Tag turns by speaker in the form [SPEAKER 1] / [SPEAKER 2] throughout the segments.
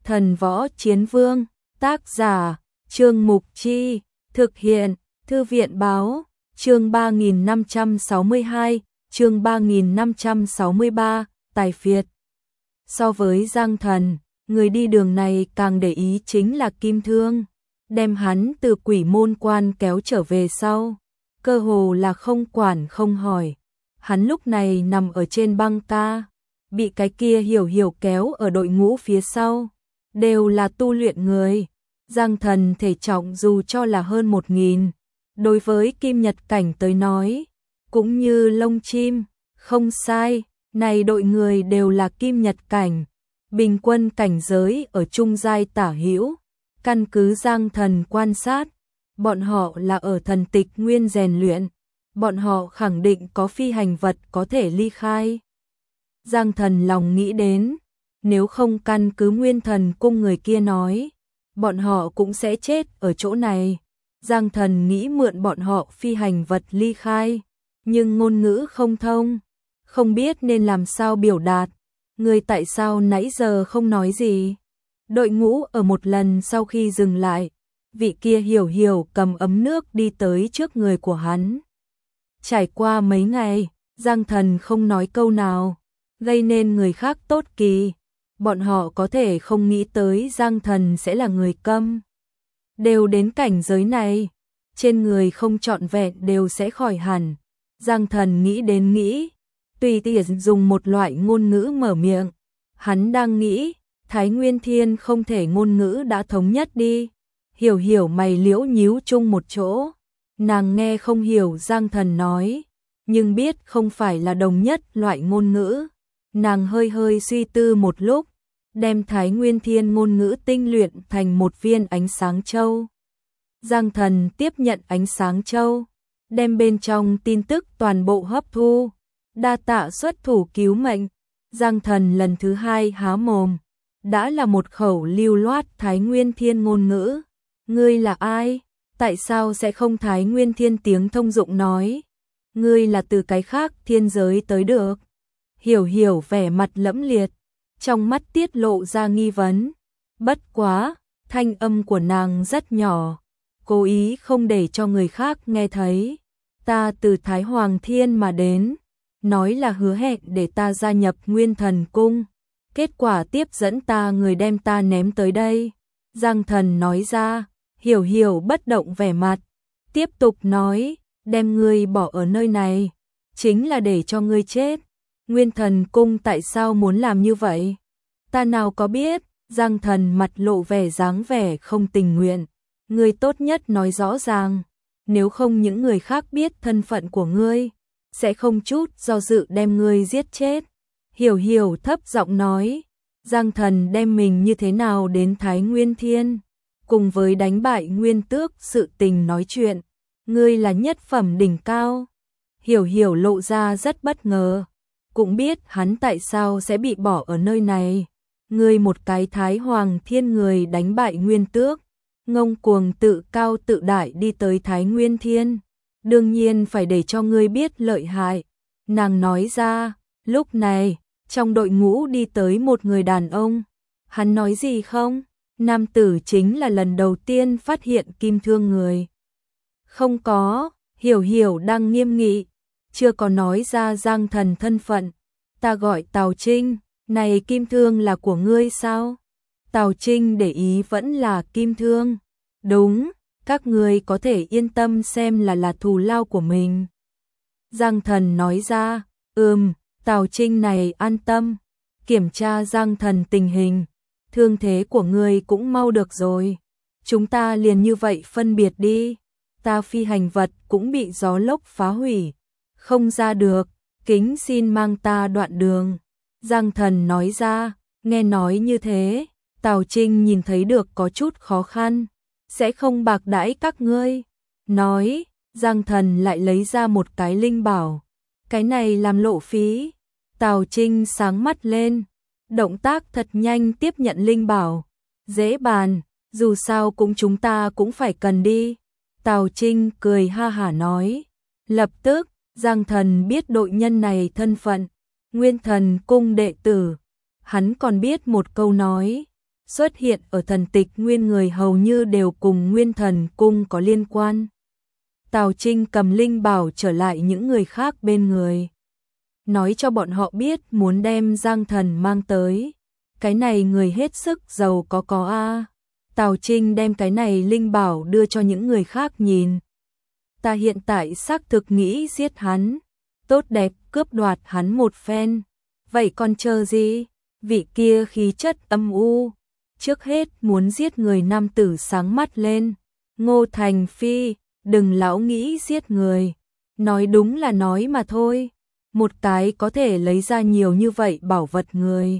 [SPEAKER 1] Thần Võ Chiến Vương, tác giả, Trương Mục Chi, thực hiện, Thư viện Báo, chương 3562, chương 3563, tài phiệt. So với Giang Thần, người đi đường này càng để ý chính là Kim Thương, đem hắn từ Quỷ Môn Quan kéo trở về sau, cơ hồ là không quản không hỏi. Hắn lúc này nằm ở trên băng ca, bị cái kia Hiểu Hiểu kéo ở đội ngũ phía sau, đều là tu luyện người. Giang Thần thể trọng dù cho là hơn 1000, đối với kim nhật cảnh tới nói, cũng như lông chim, không sai, này đội người đều là kim nhật cảnh, bình quân cảnh giới ở trung giai tả hữu. Căn cứ Giang Thần quan sát, bọn họ là ở thần tịch nguyên rèn luyện, bọn họ khẳng định có phi hành vật có thể ly khai. Giang Thần lòng nghĩ đến, nếu không căn cứ Nguyên Thần Cung người kia nói, bọn họ cũng sẽ chết ở chỗ này. Giang Thần nghĩ mượn bọn họ phi hành vật ly khai, nhưng ngôn ngữ không thông, không biết nên làm sao biểu đạt. Người tại sao nãy giờ không nói gì? Đội ngũ ở một lần sau khi dừng lại, vị kia Hiểu Hiểu cầm ấm nước đi tới trước người của hắn. Trải qua mấy ngày, Giang Thần không nói câu nào, gây nên người khác tốt kỳ. Bọn họ có thể không nghĩ tới Giang Thần sẽ là người câm. Đều đến cảnh giới này, trên người không trọn vẹn đều sẽ khỏi hẳn. Giang Thần nghĩ đến nghĩ, tùy tiện dùng một loại ngôn ngữ mở miệng. Hắn đang nghĩ, Thái Nguyên Thiên không thể ngôn ngữ đã thống nhất đi. Hiểu Hiểu mày liễu nhíu chung một chỗ. Nàng nghe không hiểu Giang Thần nói, nhưng biết không phải là đồng nhất loại ngôn ngữ. Nàng hơi hơi suy tư một lúc, đem Thái Nguyên Thiên ngôn ngữ tinh luyện thành một viên ánh sáng châu. Giang Thần tiếp nhận ánh sáng châu, đem bên trong tin tức toàn bộ hấp thu, đa tạ xuất thủ cứu mệnh. Giang Thần lần thứ hai há mồm, đã là một khẩu lưu loát Thái Nguyên Thiên ngôn ngữ. Ngươi là ai? Tại sao sẽ không Thái Nguyên Thiên tiếng thông dụng nói? Ngươi là từ cái khác thiên giới tới được. Hiểu Hiểu vẻ mặt lẫm liệt, trong mắt tiết lộ ra nghi vấn. Bất quá, thanh âm của nàng rất nhỏ, cố ý không để cho người khác nghe thấy. Ta từ Thái Hoàng Thiên mà đến, nói là hứa hẹn để ta gia nhập Nguyên Thần Cung. Kết quả tiếp dẫn ta người đem ta ném tới đây. Giang Thần nói ra. Hiểu Hiểu bất động vẻ mặt, tiếp tục nói, đem ngươi bỏ ở nơi này, chính là để cho ngươi chết. Nguyên Thần Cung tại sao muốn làm như vậy? Ta nào có biết. Giang Thần mặt lộ vẻ dáng vẻ không tình nguyện. Ngươi tốt nhất nói rõ ràng, nếu không những người khác biết thân phận của ngươi, sẽ không chút do dự đem ngươi giết chết. Hiểu Hiểu thấp giọng nói, Giang Thần đem mình như thế nào đến Thái Nguyên Thiên, cùng với đánh bại Nguyên Tước sự tình nói chuyện. Ngươi là nhất phẩm đỉnh cao. Hiểu Hiểu lộ ra rất bất ngờ, cũng biết hắn tại sao sẽ bị bỏ ở nơi này. Ngươi một cái Thái Hoàng Thiên người đánh bại Nguyên Tước, ngông cuồng tự cao tự đại đi tới Thái Nguyên Thiên, đương nhiên phải để cho ngươi biết lợi hại. Nàng nói ra. Lúc này, trong đội ngũ đi tới một người đàn ông. Hắn nói gì không? Nam tử chính là lần đầu tiên phát hiện Kim Thương người. Không có. Hiểu Hiểu đang nghiêm nghị, chưa có nói ra Giang Thần thân phận. Ta gọi Tào Trinh. Này Kim Thương là của ngươi sao? Tào Trinh để ý vẫn là Kim Thương. Đúng, các ngươi có thể yên tâm xem là thù lao của mình. Giang Thần nói ra. Tào Trinh này an tâm. Kiểm tra Giang Thần tình hình, thương thế của ngươi cũng mau được rồi. Chúng ta liền như vậy phân biệt đi. Ta phi hành vật cũng bị gió lốc phá hủy, không ra được, kính xin mang ta đoạn đường. Giang Thần nói ra. Nghe nói như thế, Tào Trinh nhìn thấy được có chút khó khăn, sẽ không bạc đãi các ngươi. Nói, Giang Thần lại lấy ra một cái linh bảo. Cái này làm lộ phí. Tào Trinh sáng mắt lên, động tác thật nhanh tiếp nhận linh bảo. Dễ bàn, dù sao cũng chúng ta cũng phải cần đi. Tào Trinh cười ha hả nói. Lập tức, Giang Thần biết đội nhân này thân phận, Nguyên Thần Cung đệ tử. Hắn còn biết một câu nói, xuất hiện ở Thần Tịch Nguyên người hầu như đều cùng Nguyên Thần Cung có liên quan. Tào Trinh cầm linh bảo trở lại những người khác bên người, nói cho bọn họ biết muốn đem Giang Thần mang tới. Cái này người hết sức giàu có a. Tào Trinh đem cái này linh bảo đưa cho những người khác nhìn. Ta hiện tại xác thực nghĩ giết hắn, tốt đẹp cướp đoạt hắn một phen. Vậy còn chờ gì? Vị kia khí chất âm u, trước hết muốn giết người nam tử sáng mắt lên. Ngô Thành Phi, đừng lão nghĩ giết người. Nói đúng là nói mà thôi. Một cái có thể lấy ra nhiều như vậy bảo vật người,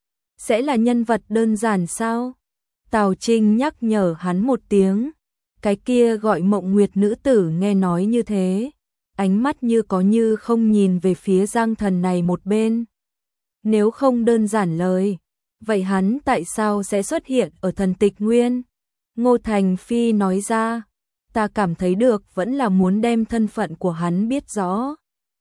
[SPEAKER 1] sẽ là nhân vật đơn giản sao? Tào Trinh nhắc nhở hắn một tiếng. Cái kia gọi Mộng Nguyệt nữ tử nghe nói như thế, ánh mắt như có như không nhìn về phía Giang Thần này một bên. Nếu không đơn giản lời, vậy hắn tại sao sẽ xuất hiện ở Thần Tịch Nguyên? Ngô Thành Phi nói ra, ta cảm thấy được vẫn là muốn đem thân phận của hắn biết rõ.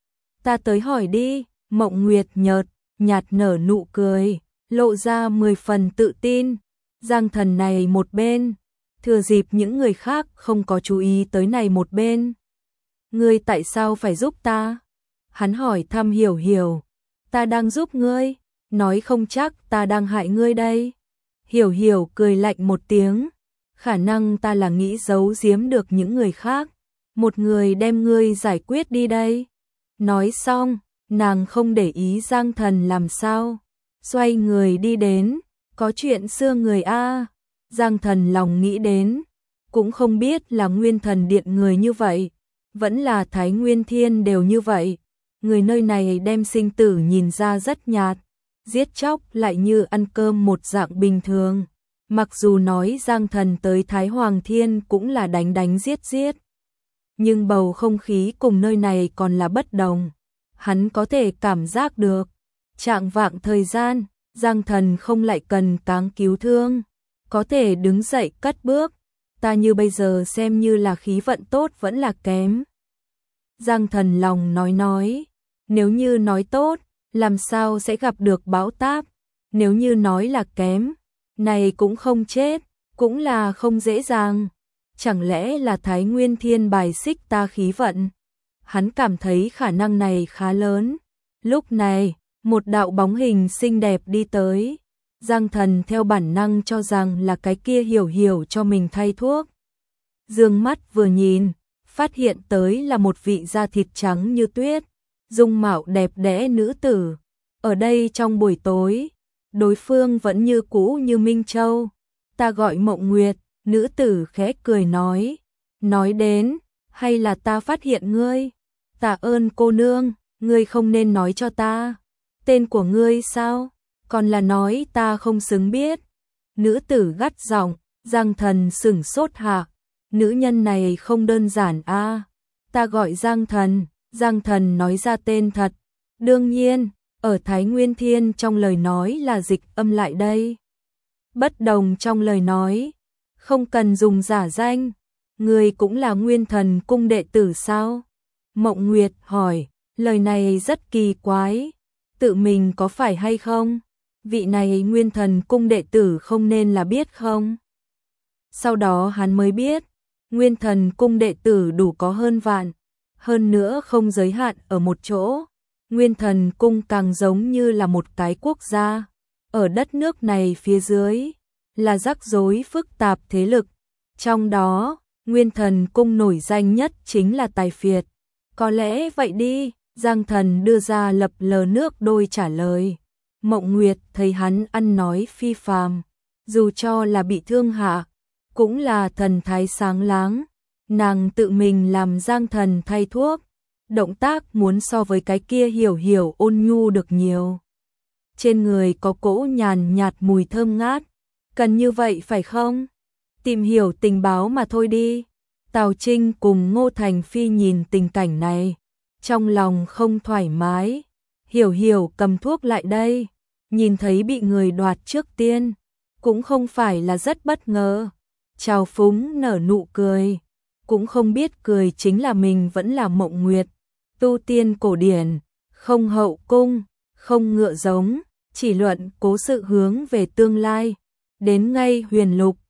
[SPEAKER 1] Ta tới hỏi đi. Mộng Nguyệt nhạt nở nụ cười, lộ ra 10 phần tự tin. Giang Thần này một bên, thừa dịp những người khác không có chú ý tới này một bên. Ngươi tại sao phải giúp ta? Hắn hỏi thăm Hiểu Hiểu. Ta đang giúp ngươi, nói không chắc ta đang hại ngươi đây. Hiểu Hiểu cười lạnh một tiếng, khả năng ta là nghĩ giấu giếm được những người khác, một người đem ngươi giải quyết đi đây. Nói xong, nàng không để ý Giang Thần làm sao, xoay người đi đến. Có chuyện xưa người a. Giang Thần lòng nghĩ đến, cũng không biết là Nguyên Thần Điện người như vậy, vẫn là Thái Nguyên Thiên đều như vậy. Người nơi này đem sinh tử nhìn ra rất nhạt, giết chóc lại như ăn cơm một dạng bình thường. Mặc dù nói Giang Thần tới Thái Hoàng Thiên cũng là đánh giết, nhưng bầu không khí cùng nơi này còn là bất đồng. Hắn có thể cảm giác được, trạng vạng thời gian, Giang Thần không lại cần cáng cứu thương, có thể đứng dậy cất bước. Ta như bây giờ xem như là khí vận tốt vẫn là kém. Giang Thần lòng nói, nếu như nói tốt, làm sao sẽ gặp được bão táp, nếu như nói là kém, này cũng không chết, cũng là không dễ dàng. Chẳng lẽ là Thái Nguyên Thiên bài xích ta khí vận? Hắn cảm thấy khả năng này khá lớn. Lúc này, một đạo bóng hình xinh đẹp đi tới. Giang Thần theo bản năng cho rằng là cái kia Hiểu Hiểu cho mình thay thuốc. Dương mắt vừa nhìn, phát hiện tới là một vị da thịt trắng như tuyết, dung mạo đẹp đẽ nữ tử. Ở đây trong buổi tối, đối phương vẫn như cũ như Minh Châu. Ta gọi Mộng Nguyệt, nữ tử khẽ cười nói đến, hay là ta phát hiện ngươi? Tạ ơn cô nương, ngươi không nên nói cho ta. Tên của ngươi sao? Còn là nói ta không xứng biết. Nữ tử gắt giọng. Giang Thần sửng sốt hạ. Nữ nhân này không đơn giản a. Ta gọi Giang Thần. Giang Thần nói ra tên thật. Đương nhiên, ở Thái Nguyên Thiên trong lời nói là dịch âm lại đây. Bất đồng trong lời nói, không cần dùng giả danh. Ngươi cũng là Nguyên Thần Cung đệ tử sao? Mộng Nguyệt hỏi, lời này rất kỳ quái. Tự mình có phải hay không? Vị này Nguyên Thần Cung đệ tử không nên là biết không? Sau đó hắn mới biết, Nguyên Thần Cung đệ tử đủ có hơn vạn, hơn nữa không giới hạn ở một chỗ. Nguyên Thần Cung càng giống như là một cái quốc gia. Ở đất nước này phía dưới, là rắc rối phức tạp thế lực. Trong đó, Nguyên Thần Cung nổi danh nhất chính là Tài Phiệt. Có lẽ vậy đi, Giang Thần đưa ra lập lờ nước đôi trả lời. Mộng Nguyệt thấy hắn ăn nói phi phàm, dù cho là bị thương hạ, cũng là thần thái sáng láng. Nàng tự mình làm Giang Thần thay thuốc, động tác muốn so với cái kia Hiểu Hiểu ôn nhu được nhiều. Trên người có cỗ nhàn nhạt mùi thơm ngát, cần như vậy phải không? Tìm hiểu tình báo mà thôi đi. Tào Trinh cùng Ngô Thành Phi nhìn tình cảnh này, trong lòng không thoải mái. Hiểu Hiểu cầm thuốc lại đây, nhìn thấy bị người đoạt trước tiên, cũng không phải là rất bất ngờ. Trào phúng nở nụ cười, cũng không biết cười chính là mình vẫn là Mộng Nguyệt. Tu tiên cổ điển, không hậu cung, không ngựa giống, chỉ luận cố sự hướng về tương lai. đến ngay huyền lục,